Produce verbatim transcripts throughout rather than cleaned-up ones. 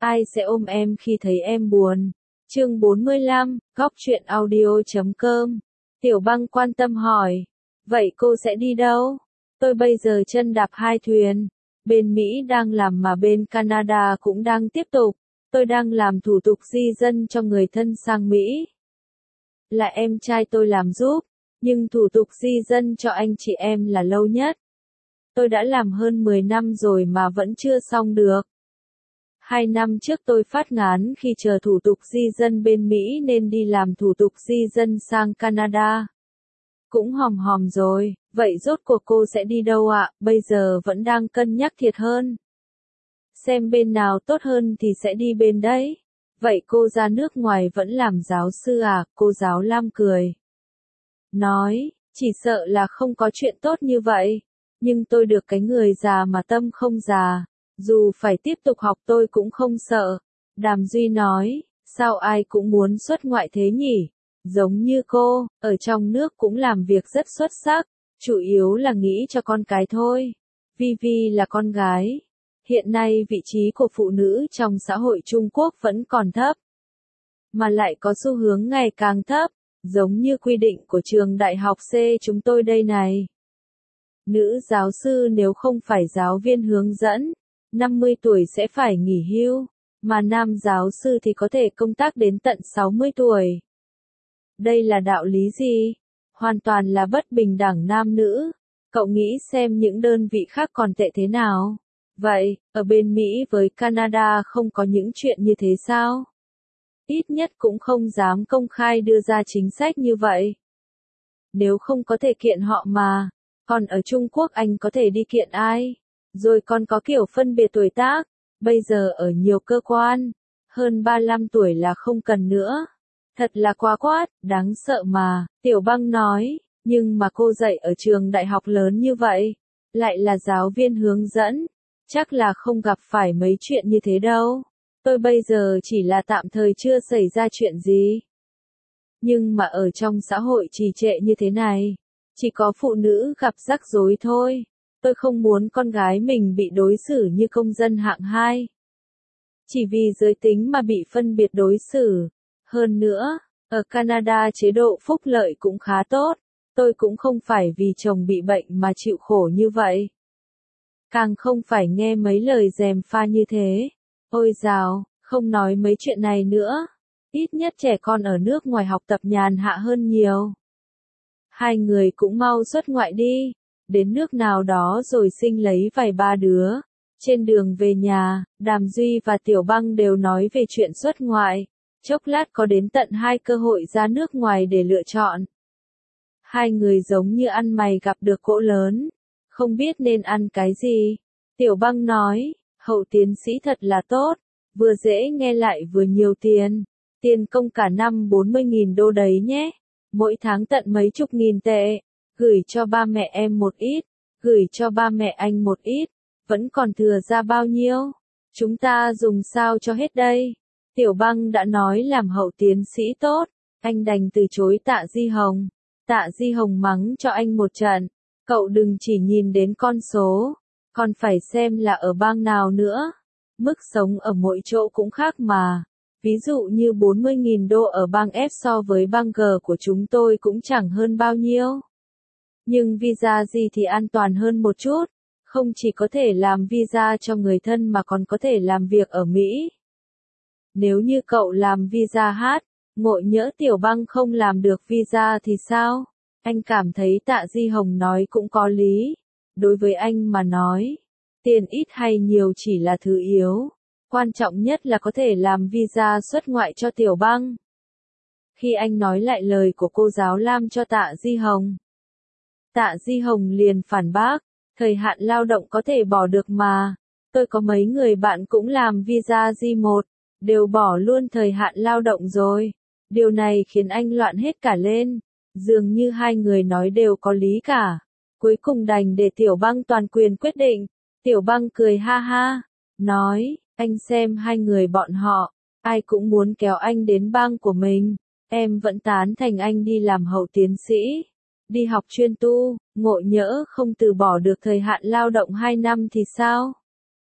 Ai sẽ ôm em khi thấy em buồn? Chương bốn mươi lăm, góc truyện audio chấm com. Tiểu Băng quan tâm hỏi. Vậy cô sẽ đi đâu? Tôi bây giờ chân đạp hai thuyền. Bên Mỹ đang làm mà bên Canada cũng đang tiếp tục. Tôi đang làm thủ tục di dân cho người thân sang Mỹ. Là em trai tôi làm giúp, nhưng thủ tục di dân cho anh chị em là lâu nhất. Tôi đã làm hơn mười năm rồi mà vẫn chưa xong được. Hai năm trước tôi phát ngán khi chờ thủ tục di dân bên Mỹ nên đi làm thủ tục di dân sang Canada. Cũng hòm hòm rồi, vậy rốt cuộc cô sẽ đi đâu ạ? Bây giờ vẫn đang cân nhắc thiệt hơn. Xem bên nào tốt hơn thì sẽ đi bên đấy. Vậy cô ra nước ngoài vẫn làm giáo sư à? Cô giáo Lam cười. Nói, chỉ sợ là không có chuyện tốt như vậy. Nhưng tôi được cái người già mà tâm không già. Dù phải tiếp tục học tôi cũng không sợ. Đàm Duy nói, sao ai cũng muốn xuất ngoại thế nhỉ? Giống như cô, ở trong nước cũng làm việc rất xuất sắc. Chủ yếu là nghĩ cho con cái thôi. Vi Vi là con gái. Hiện nay vị trí của phụ nữ trong xã hội Trung Quốc vẫn còn thấp. Mà lại có xu hướng ngày càng thấp, giống như quy định của trường đại học C chúng tôi đây này. Nữ giáo sư nếu không phải giáo viên hướng dẫn, năm mươi tuổi sẽ phải nghỉ hưu, mà nam giáo sư thì có thể công tác đến tận sáu mươi tuổi. Đây là đạo lý gì? Hoàn toàn là bất bình đẳng nam nữ. Cậu nghĩ xem những đơn vị khác còn tệ thế nào? Vậy, ở bên Mỹ với Canada không có những chuyện như thế sao? Ít nhất cũng không dám công khai đưa ra chính sách như vậy. Nếu không có thể kiện họ mà, còn ở Trung Quốc anh có thể đi kiện ai? Rồi còn có kiểu phân biệt tuổi tác, bây giờ ở nhiều cơ quan, hơn ba mươi lăm tuổi là không cần nữa. Thật là quá quát, đáng sợ mà, Tiểu Băng nói, nhưng mà cô dạy ở trường đại học lớn như vậy, lại là giáo viên hướng dẫn, chắc là không gặp phải mấy chuyện như thế đâu. Tôi bây giờ chỉ là tạm thời chưa xảy ra chuyện gì. Nhưng mà ở trong xã hội trì trệ như thế này, chỉ có phụ nữ gặp rắc rối thôi. Tôi không muốn con gái mình bị đối xử như công dân hạng hai. Chỉ vì giới tính mà bị phân biệt đối xử. Hơn nữa, ở Canada chế độ phúc lợi cũng khá tốt. Tôi cũng không phải vì chồng bị bệnh mà chịu khổ như vậy. Càng không phải nghe mấy lời gièm pha như thế. Ôi dào, không nói mấy chuyện này nữa. Ít nhất trẻ con ở nước ngoài học tập nhàn hạ hơn nhiều. Hai người cũng mau xuất ngoại đi. Đến nước nào đó rồi sinh lấy vài ba đứa. Trên đường về nhà, Đàm Duy và Tiểu Băng đều nói về chuyện xuất ngoại. Chốc lát có đến tận hai cơ hội ra nước ngoài để lựa chọn. Hai người giống như ăn mày gặp được cỗ lớn. Không biết nên ăn cái gì. Tiểu Băng nói, hậu tiến sĩ thật là tốt. Vừa dễ nghe lại vừa nhiều tiền. Tiền công cả năm bốn mươi nghìn đô đấy nhé. Mỗi tháng tận mấy chục nghìn tệ. Gửi cho ba mẹ em một ít. Gửi cho ba mẹ anh một ít. Vẫn còn thừa ra bao nhiêu? Chúng ta dùng sao cho hết đây? Tiểu Băng đã nói làm hậu tiến sĩ tốt. Anh đành từ chối Tạ Di Hồng. Tạ Di Hồng mắng cho anh một trận. Cậu đừng chỉ nhìn đến con số. Còn phải xem là ở bang nào nữa. Mức sống ở mỗi chỗ cũng khác mà. Ví dụ như bốn mươi nghìn đô ở bang F so với bang G của chúng tôi cũng chẳng hơn bao nhiêu. Nhưng visa gì thì an toàn hơn một chút. Không chỉ có thể làm visa cho người thân mà còn có thể làm việc ở Mỹ. Nếu như cậu làm visa H, ngộ nhỡ Tiểu Băng không làm được visa thì sao? Anh cảm thấy Tạ Di Hồng nói cũng có lý. Đối với anh mà nói, tiền ít hay nhiều chỉ là thứ yếu. Quan trọng nhất là có thể làm visa xuất ngoại cho Tiểu Băng. Khi anh nói lại lời của cô giáo Lam cho Tạ Di Hồng, Tạ Di Hồng liền phản bác, thời hạn lao động có thể bỏ được mà. Tôi có mấy người bạn cũng làm visa G một, đều bỏ luôn thời hạn lao động rồi. Điều này khiến anh loạn hết cả lên. Dường như hai người nói đều có lý cả. Cuối cùng đành để Tiểu Băng toàn quyền quyết định. Tiểu Băng cười ha ha, nói, anh xem hai người bọn họ, ai cũng muốn kéo anh đến bang của mình. Em vẫn tán thành anh đi làm hậu tiến sĩ, đi học chuyên tu, ngộ nhỡ không từ bỏ được thời hạn lao động hai năm thì sao?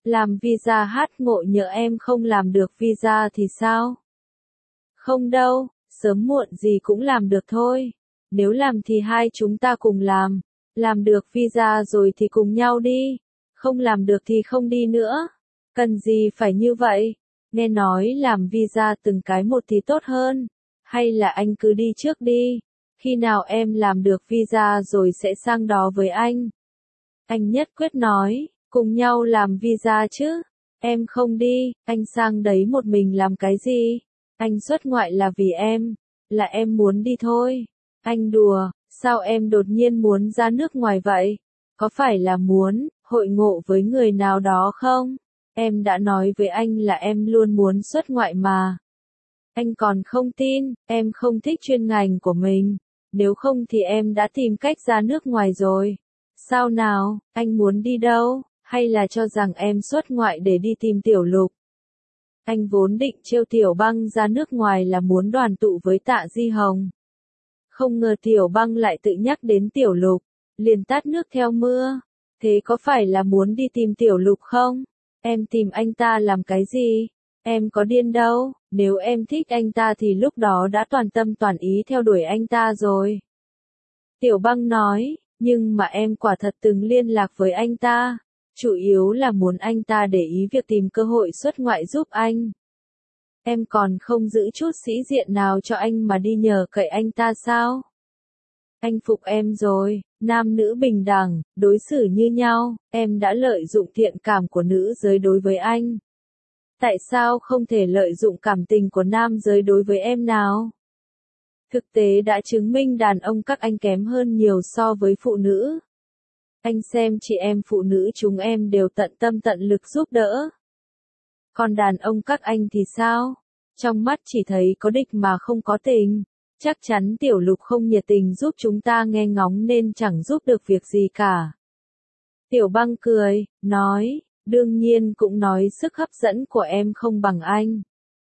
Làm visa hát ngộ nhỡ em không làm được visa thì sao? Không đâu, sớm muộn gì cũng làm được thôi. Nếu làm thì hai chúng ta cùng làm. Làm được visa rồi thì cùng nhau đi. Không làm được thì không đi nữa. Cần gì phải như vậy? Nghe nói làm visa từng cái một thì tốt hơn. Hay là anh cứ đi trước đi. Khi nào em làm được visa rồi sẽ sang đó với anh. Anh nhất quyết nói, cùng nhau làm visa chứ. Em không đi, anh sang đấy một mình làm cái gì? Anh xuất ngoại là vì em. Là em muốn đi thôi. Anh đùa, sao em đột nhiên muốn ra nước ngoài vậy? Có phải là muốn hội ngộ với người nào đó không? Em đã nói với anh là em luôn muốn xuất ngoại mà. Anh còn không tin, em không thích chuyên ngành của mình. Nếu không thì em đã tìm cách ra nước ngoài rồi. Sao nào, anh muốn đi đâu? Hay là cho rằng em xuất ngoại để đi tìm Tiểu Lục? Anh vốn định trêu Tiểu Băng ra nước ngoài là muốn đoàn tụ với Tạ Di Hồng. Không ngờ Tiểu Băng lại tự nhắc đến Tiểu Lục, liền tát nước theo mưa. Thế có phải là muốn đi tìm Tiểu Lục không? Em tìm anh ta làm cái gì? Em có điên đâu, nếu em thích anh ta thì lúc đó đã toàn tâm toàn ý theo đuổi anh ta rồi. Tiểu Băng nói, nhưng mà em quả thật từng liên lạc với anh ta, chủ yếu là muốn anh ta để ý việc tìm cơ hội xuất ngoại giúp anh. Em còn không giữ chút sĩ diện nào cho anh mà đi nhờ cậy anh ta sao? Anh phục em rồi, nam nữ bình đẳng, đối xử như nhau, em đã lợi dụng thiện cảm của nữ giới đối với anh. Tại sao không thể lợi dụng cảm tình của nam giới đối với em nào? Thực tế đã chứng minh đàn ông các anh kém hơn nhiều so với phụ nữ. Anh xem chị em phụ nữ chúng em đều tận tâm tận lực giúp đỡ. Còn đàn ông các anh thì sao? Trong mắt chỉ thấy có địch mà không có tình. Chắc chắn Tiểu Lục không nhiệt tình giúp chúng ta nghe ngóng nên chẳng giúp được việc gì cả. Tiểu Băng cười, nói, đương nhiên cũng nói sức hấp dẫn của em không bằng anh.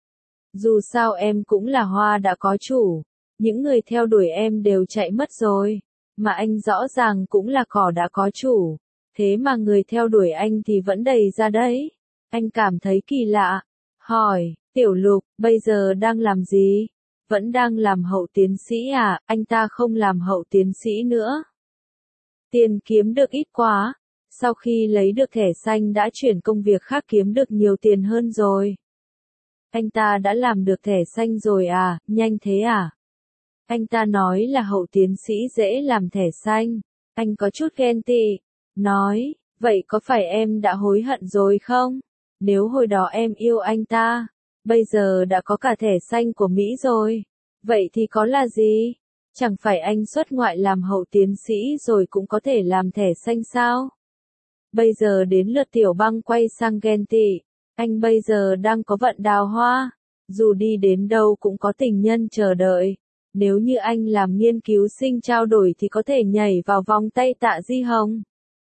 Dù sao em cũng là hoa đã có chủ. Những người theo đuổi em đều chạy mất rồi. Mà anh rõ ràng cũng là cỏ đã có chủ. Thế mà người theo đuổi anh thì vẫn đầy ra đấy. Anh cảm thấy kỳ lạ. Hỏi, Tiểu Lục, bây giờ đang làm gì? Vẫn đang làm hậu tiến sĩ à? Anh ta không làm hậu tiến sĩ nữa. Tiền kiếm được ít quá. Sau khi lấy được thẻ xanh đã chuyển công việc khác kiếm được nhiều tiền hơn rồi. Anh ta đã làm được thẻ xanh rồi à? Nhanh thế à? Anh ta nói là hậu tiến sĩ dễ làm thẻ xanh. Anh có chút ghen tị. Nói, vậy có phải em đã hối hận rồi không? Nếu hồi đó em yêu anh ta, bây giờ đã có cả thẻ xanh của Mỹ rồi. Vậy thì có là gì? Chẳng phải anh xuất ngoại làm hậu tiến sĩ rồi cũng có thể làm thẻ xanh sao? Bây giờ đến lượt Tiểu Băng quay sang ghen tị. Anh bây giờ đang có vận đào hoa. Dù đi đến đâu cũng có tình nhân chờ đợi. Nếu như anh làm nghiên cứu sinh trao đổi thì có thể nhảy vào vòng tay Tạ Di Hồng.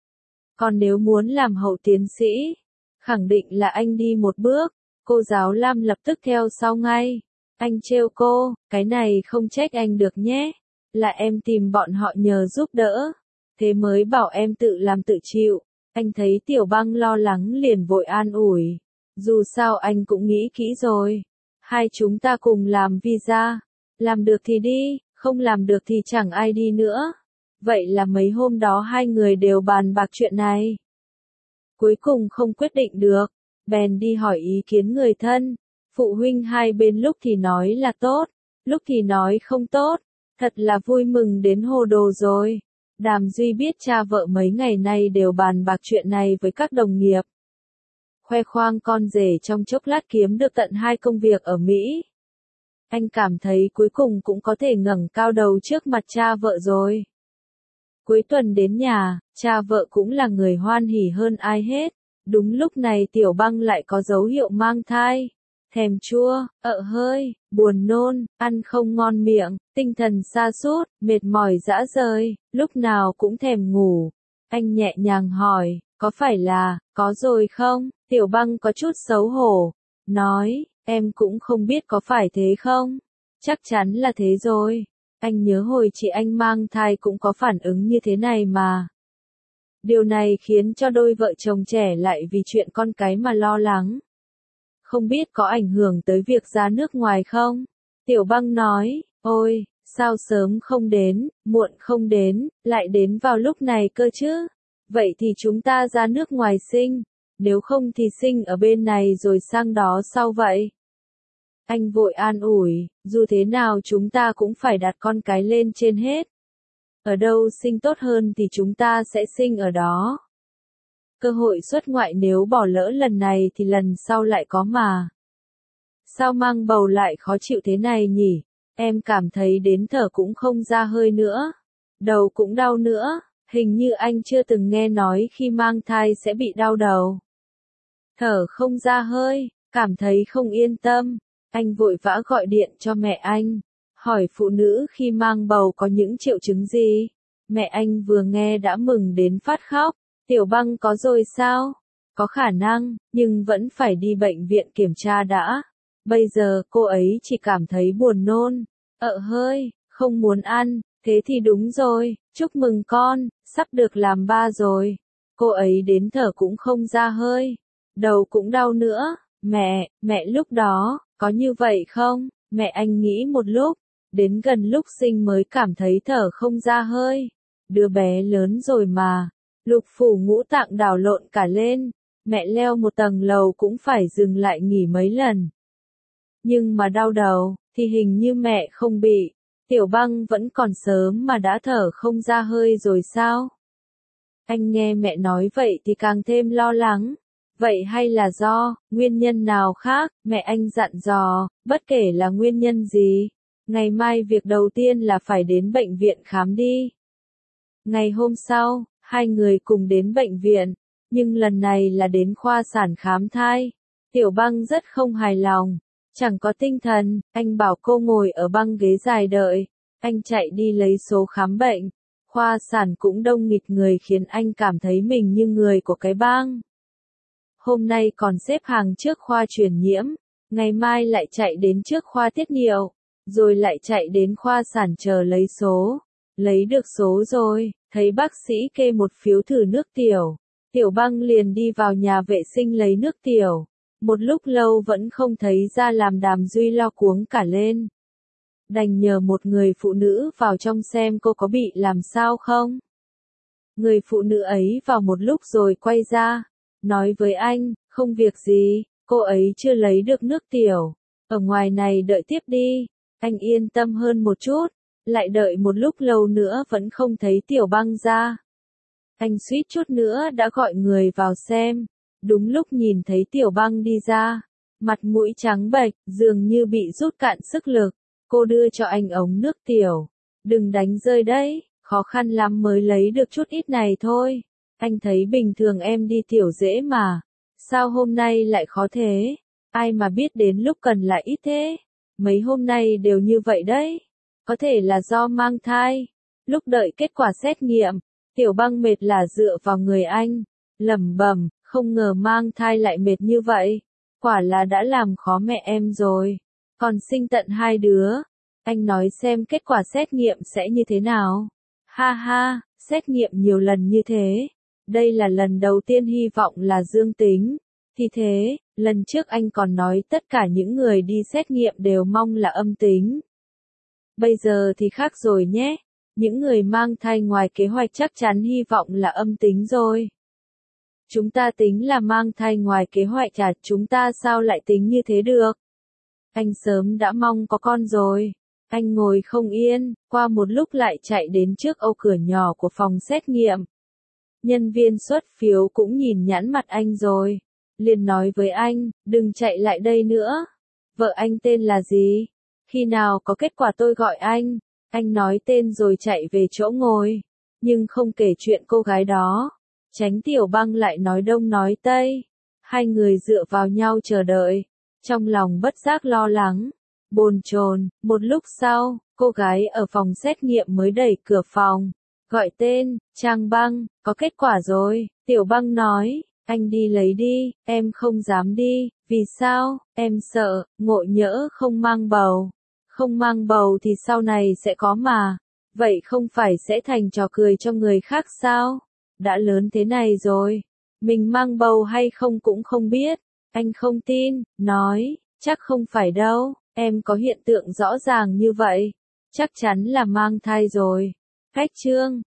Còn nếu muốn làm hậu tiến sĩ, khẳng định là anh đi một bước. Cô giáo Lam lập tức theo sau ngay. Anh trêu cô, cái này không trách anh được nhé. Là em tìm bọn họ nhờ giúp đỡ. Thế mới bảo em tự làm tự chịu. Anh thấy Tiểu Băng lo lắng liền vội an ủi. Dù sao anh cũng nghĩ kỹ rồi. Hai chúng ta cùng làm visa. Làm được thì đi, không làm được thì chẳng ai đi nữa. Vậy là mấy hôm đó hai người đều bàn bạc chuyện này. Cuối cùng không quyết định được. Bèn đi hỏi ý kiến người thân. Phụ huynh hai bên lúc thì nói là tốt, lúc thì nói không tốt. Thật là vui mừng đến hồ đồ rồi. Đàm Duy biết cha vợ mấy ngày nay đều bàn bạc chuyện này với các đồng nghiệp. Khoe khoang con rể trong chốc lát kiếm được tận hai công việc ở Mỹ. Anh cảm thấy cuối cùng cũng có thể ngẩng cao đầu trước mặt cha vợ rồi. Cuối tuần đến nhà, cha vợ cũng là người hoan hỉ hơn ai hết. Đúng lúc này Tiểu Băng lại có dấu hiệu mang thai. Thèm chua, ợ hơi, buồn nôn, ăn không ngon miệng, tinh thần sa sút, mệt mỏi dã rời, lúc nào cũng thèm ngủ. Anh nhẹ nhàng hỏi, có phải là, có rồi không? Tiểu Băng có chút xấu hổ, nói, em cũng không biết có phải thế không? Chắc chắn là thế rồi. Anh nhớ hồi chị anh mang thai cũng có phản ứng như thế này mà. Điều này khiến cho đôi vợ chồng trẻ lại vì chuyện con cái mà lo lắng. Không biết có ảnh hưởng tới việc ra nước ngoài không? Tiểu Băng nói, ôi, sao sớm không đến, muộn không đến, lại đến vào lúc này cơ chứ? Vậy thì chúng ta ra nước ngoài sinh, nếu không thì sinh ở bên này rồi sang đó sau vậy. Anh vội an ủi, dù thế nào chúng ta cũng phải đặt con cái lên trên hết. Ở đâu sinh tốt hơn thì chúng ta sẽ sinh ở đó. Cơ hội xuất ngoại nếu bỏ lỡ lần này thì lần sau lại có mà. Sao mang bầu lại khó chịu thế này nhỉ? Em cảm thấy đến thở cũng không ra hơi nữa. Đầu cũng đau nữa, hình như anh chưa từng nghe nói khi mang thai sẽ bị đau đầu. Thở không ra hơi, cảm thấy không yên tâm. Anh vội vã gọi điện cho mẹ anh, hỏi phụ nữ khi mang bầu có những triệu chứng gì. Mẹ anh vừa nghe đã mừng đến phát khóc. Tiểu Băng có rồi sao? Có khả năng, nhưng vẫn phải đi bệnh viện kiểm tra đã. Bây giờ cô ấy chỉ cảm thấy buồn nôn, ợ hơi, không muốn ăn. Thế thì đúng rồi, chúc mừng con, sắp được làm ba rồi. Cô ấy đến thở cũng không ra hơi, đầu cũng đau nữa. Mẹ, mẹ lúc đó, có như vậy không? Mẹ anh nghĩ một lúc, đến gần lúc sinh mới cảm thấy thở không ra hơi. Đứa bé lớn rồi mà, lục phủ ngũ tạng đảo lộn cả lên. Mẹ leo một tầng lầu cũng phải dừng lại nghỉ mấy lần. Nhưng mà đau đầu, thì hình như mẹ không bị. Tiểu Băng vẫn còn sớm mà đã thở không ra hơi rồi sao? Anh nghe mẹ nói vậy thì càng thêm lo lắng. Vậy hay là do nguyên nhân nào khác? Mẹ anh dặn dò, bất kể là nguyên nhân gì, ngày mai việc đầu tiên là phải đến bệnh viện khám đi. Ngày hôm sau, hai người cùng đến bệnh viện, nhưng lần này là đến khoa sản khám thai. Tiểu Băng rất không hài lòng, chẳng có tinh thần. Anh bảo cô ngồi ở băng ghế dài đợi. Anh chạy đi lấy số khám bệnh. Khoa sản cũng đông nghịt người khiến anh cảm thấy mình như người của cái bang. Hôm nay còn xếp hàng trước khoa truyền nhiễm, ngày mai lại chạy đến trước khoa tiết niệu, rồi lại chạy đến khoa sản chờ lấy số. Lấy được số rồi, thấy bác sĩ kê một phiếu thử nước tiểu. Tiểu Băng liền đi vào nhà vệ sinh lấy nước tiểu. Một lúc lâu vẫn không thấy ra làm Đàm Duy lo cuống cả lên. Đành nhờ một người phụ nữ vào trong xem cô có bị làm sao không. Người phụ nữ ấy vào một lúc rồi quay ra, nói với anh, không việc gì, cô ấy chưa lấy được nước tiểu. Ở ngoài này đợi tiếp đi. Anh yên tâm hơn một chút. Lại đợi một lúc lâu nữa vẫn không thấy Tiểu Băng ra. Anh suýt chút nữa đã gọi người vào xem. Đúng lúc nhìn thấy Tiểu Băng đi ra, mặt mũi trắng bệch, dường như bị rút cạn sức lực. Cô đưa cho anh ống nước tiểu. Đừng đánh rơi đấy, khó khăn lắm mới lấy được chút ít này thôi. Anh thấy bình thường em đi tiểu dễ mà. Sao hôm nay lại khó thế? Ai mà biết đến lúc cần lại ít thế? Mấy hôm nay đều như vậy đấy. Có thể là do mang thai. Lúc đợi kết quả xét nghiệm, Tiểu Băng mệt là dựa vào người anh. Lẩm bẩm, không ngờ mang thai lại mệt như vậy. Quả là đã làm khó mẹ em rồi. Còn sinh tận hai đứa. Anh nói xem kết quả xét nghiệm sẽ như thế nào. Ha ha, xét nghiệm nhiều lần như thế. Đây là lần đầu tiên hy vọng là dương tính. Thì thế, lần trước anh còn nói tất cả những người đi xét nghiệm đều mong là âm tính. Bây giờ thì khác rồi nhé. Những người mang thai ngoài kế hoạch chắc chắn hy vọng là âm tính rồi. Chúng ta tính là mang thai ngoài kế hoạch à, chúng ta sao lại tính như thế được? Anh sớm đã mong có con rồi. Anh ngồi không yên, qua một lúc lại chạy đến trước ô cửa nhỏ của phòng xét nghiệm. Nhân viên xuất phiếu cũng nhìn nhãn mặt anh rồi. Liền nói với anh, đừng chạy lại đây nữa. Vợ anh tên là gì? Khi nào có kết quả tôi gọi anh. Anh nói tên rồi chạy về chỗ ngồi. Nhưng không kể chuyện cô gái đó. Tránh Tiểu Băng lại nói đông nói tây. Hai người dựa vào nhau chờ đợi. Trong lòng bất giác lo lắng. Bồn chồn, một lúc sau, cô gái ở phòng xét nghiệm mới đẩy cửa phòng. Gọi tên, Trang Băng, có kết quả rồi. Tiểu Băng nói, anh đi lấy đi, em không dám đi. Vì sao? Em sợ, ngộ nhỡ không mang bầu. Không mang bầu thì sau này sẽ có mà. Vậy không phải sẽ thành trò cười cho người khác sao? đã lớn thế này rồi. Mình mang bầu hay không cũng không biết. Anh không tin, nói, chắc không phải đâu, em có hiện tượng rõ ràng như vậy. Chắc chắn là mang thai rồi. Khách trương,